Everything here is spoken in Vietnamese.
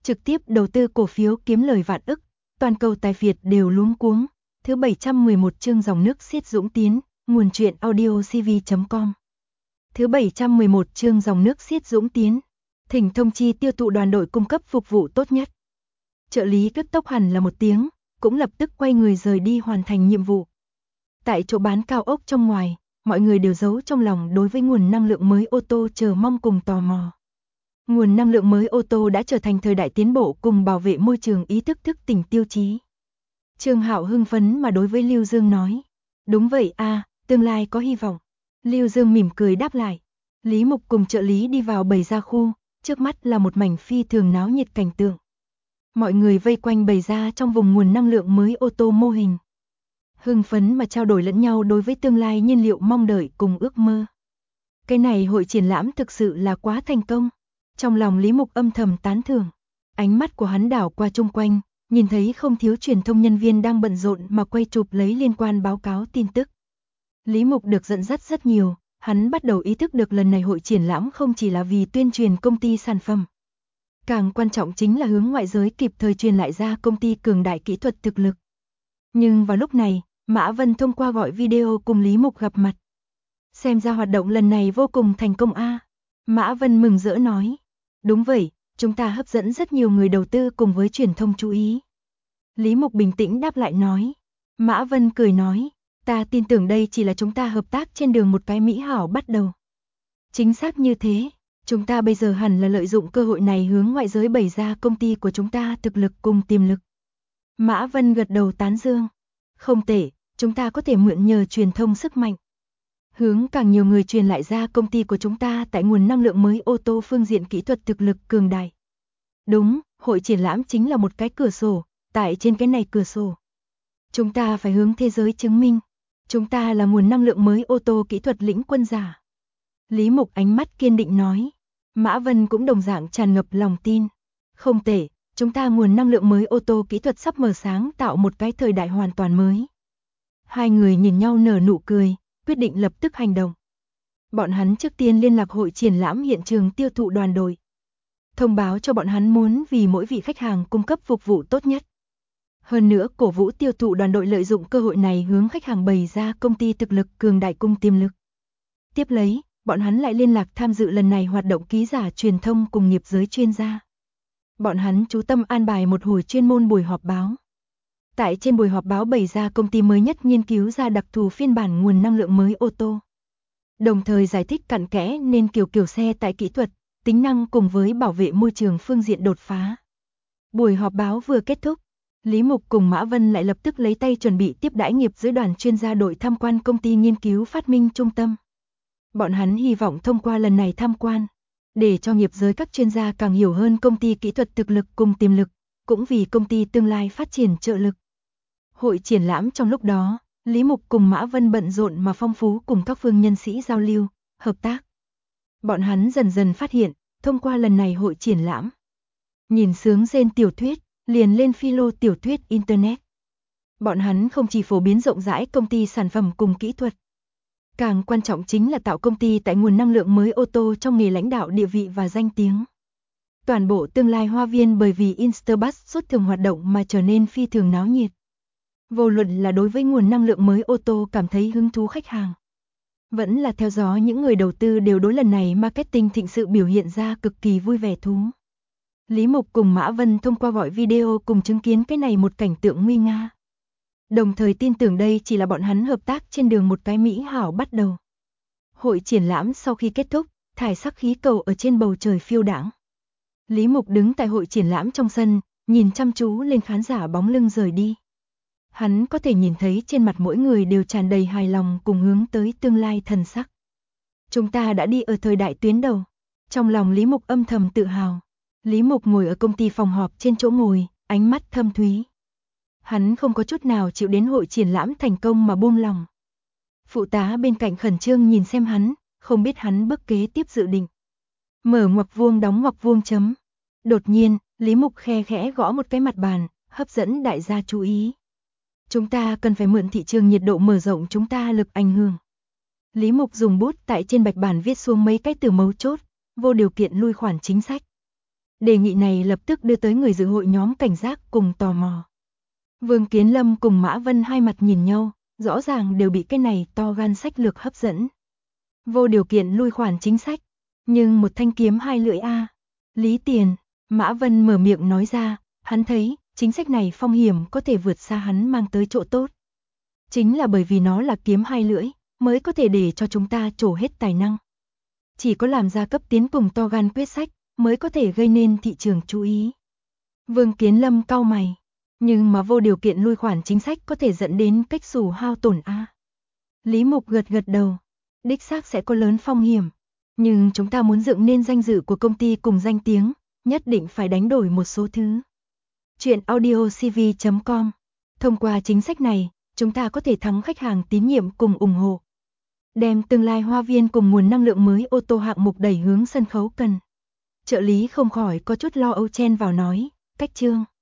trực tiếp đầu tư cổ phiếu kiếm lời vạn ức, toàn cầu tài phiệt đều luống cuống. Thứ 711 chương dòng nước xiết dũng tiến, nguồn truyện audio cv.com. Thứ 711 chương dòng nước xiết dũng tiến, thỉnh thông chi tiêu thụ đoàn đội cung cấp phục vụ tốt nhất. Trợ lý cấp tốc hẳn là một tiếng, cũng lập tức quay người rời đi hoàn thành nhiệm vụ. Tại chỗ bán cao ốc trong ngoài, mọi người đều giấu trong lòng đối với nguồn năng lượng mới ô tô chờ mong cùng tò mò. Nguồn năng lượng mới ô tô đã trở thành thời đại tiến bộ cùng bảo vệ môi trường ý thức thức tỉnh tiêu chí. Trương Hạo hưng phấn mà đối với Lưu Dương nói. Đúng vậy a, tương lai có hy vọng. Lưu Dương mỉm cười đáp lại. Lý Mục cùng trợ lý đi vào bày ra khu, trước mắt là một mảnh phi thường náo nhiệt cảnh tượng. Mọi người vây quanh bày ra trong vùng nguồn năng lượng mới ô tô mô hình. Hưng phấn mà trao đổi lẫn nhau đối với tương lai nhiên liệu mong đợi cùng ước mơ. Cái này hội triển lãm thực sự là quá thành công. Trong lòng Lý Mục âm thầm tán thưởng. Ánh mắt của hắn đảo qua chung quanh, nhìn thấy không thiếu truyền thông nhân viên đang bận rộn mà quay chụp lấy liên quan báo cáo tin tức. Lý Mục được dẫn dắt rất nhiều, hắn bắt đầu ý thức được lần này hội triển lãm không chỉ là vì tuyên truyền công ty sản phẩm. Càng quan trọng chính là hướng ngoại giới kịp thời truyền lại ra công ty cường đại kỹ thuật thực lực. Nhưng vào lúc này, Mã Vân thông qua gọi video cùng Lý Mục gặp mặt. Xem ra hoạt động lần này vô cùng thành công a. Mã Vân mừng rỡ nói. Đúng vậy, chúng ta hấp dẫn rất nhiều người đầu tư cùng với truyền thông chú ý. Lý Mục bình tĩnh đáp lại nói. Mã Vân cười nói, ta tin tưởng đây chỉ là chúng ta hợp tác trên đường một cái mỹ hảo bắt đầu. Chính xác như thế, chúng ta bây giờ hẳn là lợi dụng cơ hội này hướng ngoại giới bày ra công ty của chúng ta thực lực cùng tiềm lực. Mã Vân gật đầu tán dương. Không tệ, chúng ta có thể mượn nhờ truyền thông sức mạnh. Hướng càng nhiều người truyền lại ra công ty của chúng ta tại nguồn năng lượng mới ô tô phương diện kỹ thuật thực lực cường đại. Đúng, hội triển lãm chính là một cái cửa sổ, tại trên cái này cửa sổ. Chúng ta phải hướng thế giới chứng minh, chúng ta là nguồn năng lượng mới ô tô kỹ thuật lĩnh quân giả. Lý Mục ánh mắt kiên định nói. Mã Vân cũng đồng dạng tràn ngập lòng tin. Không tệ, chúng ta nguồn năng lượng mới ô tô kỹ thuật sắp mở sáng tạo một cái thời đại hoàn toàn mới. Hai người nhìn nhau nở nụ cười, quyết định lập tức hành động. Bọn hắn trước tiên liên lạc hội triển lãm hiện trường tiêu thụ đoàn đội. Thông báo cho bọn hắn muốn vì mỗi vị khách hàng cung cấp phục vụ tốt nhất. Hơn nữa cổ vũ tiêu thụ đoàn đội lợi dụng cơ hội này hướng khách hàng bày ra công ty thực lực cường đại cung tiềm lực. Tiếp lấy, bọn hắn lại liên lạc tham dự lần này hoạt động ký giả truyền thông cùng nghiệp giới chuyên gia. Bọn hắn chú tâm an bài một hồi chuyên môn buổi họp báo. Tại trên buổi họp báo bày ra công ty mới nhất nghiên cứu ra đặc thù phiên bản nguồn năng lượng mới ô tô. Đồng thời giải thích cặn kẽ nên kiểu xe tại kỹ thuật, tính năng cùng với bảo vệ môi trường phương diện đột phá. Buổi họp báo vừa kết thúc, Lý Mục cùng Mã Vân lại lập tức lấy tay chuẩn bị tiếp đãi nghiệp giới đoàn chuyên gia đội tham quan công ty nghiên cứu phát minh trung tâm. Bọn hắn hy vọng thông qua lần này tham quan, để cho nghiệp giới các chuyên gia càng hiểu hơn công ty kỹ thuật thực lực cùng tiềm lực, cũng vì công ty tương lai phát triển trợ lực. Hội triển lãm trong lúc đó, Lý Mục cùng Mã Vân bận rộn mà phong phú cùng các phương nhân sĩ giao lưu, hợp tác. Bọn hắn dần dần phát hiện, thông qua lần này hội triển lãm, nhìn sướng rên tiểu thuyết, liền lên philo tiểu thuyết Internet. Bọn hắn không chỉ phổ biến rộng rãi công ty sản phẩm cùng kỹ thuật, càng quan trọng chính là tạo công ty tại nguồn năng lượng mới ô tô trong nghề lãnh đạo địa vị và danh tiếng. Toàn bộ tương lai hoa viên bởi vì Instabus xuất thường hoạt động mà trở nên phi thường náo nhiệt. Vô luận là đối với nguồn năng lượng mới ô tô cảm thấy hứng thú khách hàng, vẫn là theo gió những người đầu tư đều đối lần này marketing thịnh sự biểu hiện ra cực kỳ vui vẻ thú. Lý Mục cùng Mã Vân thông qua gọi video cùng chứng kiến cái này một cảnh tượng nguy nga. Đồng thời tin tưởng đây chỉ là bọn hắn hợp tác trên đường một cái mỹ hảo bắt đầu. Hội triển lãm sau khi kết thúc, thải sắc khí cầu ở trên bầu trời phiêu đãng. Lý Mục đứng tại hội triển lãm trong sân, nhìn chăm chú lên khán giả bóng lưng rời đi. Hắn có thể nhìn thấy trên mặt mỗi người đều tràn đầy hài lòng cùng hướng tới tương lai thần sắc. Chúng ta đã đi ở thời đại tuyến đầu. Trong lòng Lý Mục âm thầm tự hào. Lý Mục ngồi ở công ty phòng họp trên chỗ ngồi, ánh mắt thâm thúy. Hắn không có chút nào chịu đến hội triển lãm thành công mà buông lòng. Phụ tá bên cạnh khẩn trương nhìn xem hắn, không biết hắn bước kế tiếp dự định. Mở ngoặc vuông đóng ngoặc vuông chấm. Đột nhiên, Lý Mục khe khẽ gõ một cái mặt bàn, hấp dẫn đại gia chú ý. Chúng ta cần phải mượn thị trường nhiệt độ mở rộng chúng ta lực ảnh hưởng. Lý Mục dùng bút tại trên bạch bản viết xuống mấy cái từ mấu chốt, vô điều kiện lui khoản chính sách. Đề nghị này lập tức đưa tới người dự hội nhóm cảnh giác cùng tò mò. Vương Kiến Lâm cùng Mã Vân hai mặt nhìn nhau, rõ ràng đều bị cái này to gan sách lược hấp dẫn. Vô điều kiện lui khoản chính sách, nhưng một thanh kiếm hai lưỡi a. Lý Tiền, Mã Vân mở miệng nói ra, hắn thấy, chính sách này phong hiểm có thể vượt xa hắn mang tới chỗ tốt. Chính là bởi vì nó là kiếm hai lưỡi, mới có thể để cho chúng ta trổ hết tài năng. Chỉ có làm ra cấp tiến cùng to gan quyết sách, mới có thể gây nên thị trường chú ý. Vương Kiến Lâm cau mày, nhưng mà vô điều kiện lui khoản chính sách có thể dẫn đến cách xù hao tổn a. Lý Mục gật gật đầu, đích xác sẽ có lớn phong hiểm, nhưng chúng ta muốn dựng nên danh dự của công ty cùng danh tiếng, nhất định phải đánh đổi một số thứ. Chuyện audiocv.com. Thông qua chính sách này, chúng ta có thể thắng khách hàng tín nhiệm cùng ủng hộ. Đem tương lai Hoa Viên cùng nguồn năng lượng mới ô tô hạng mục đẩy hướng sân khấu cần. Trợ lý không khỏi có chút lo âu chen vào nói, cách Trương.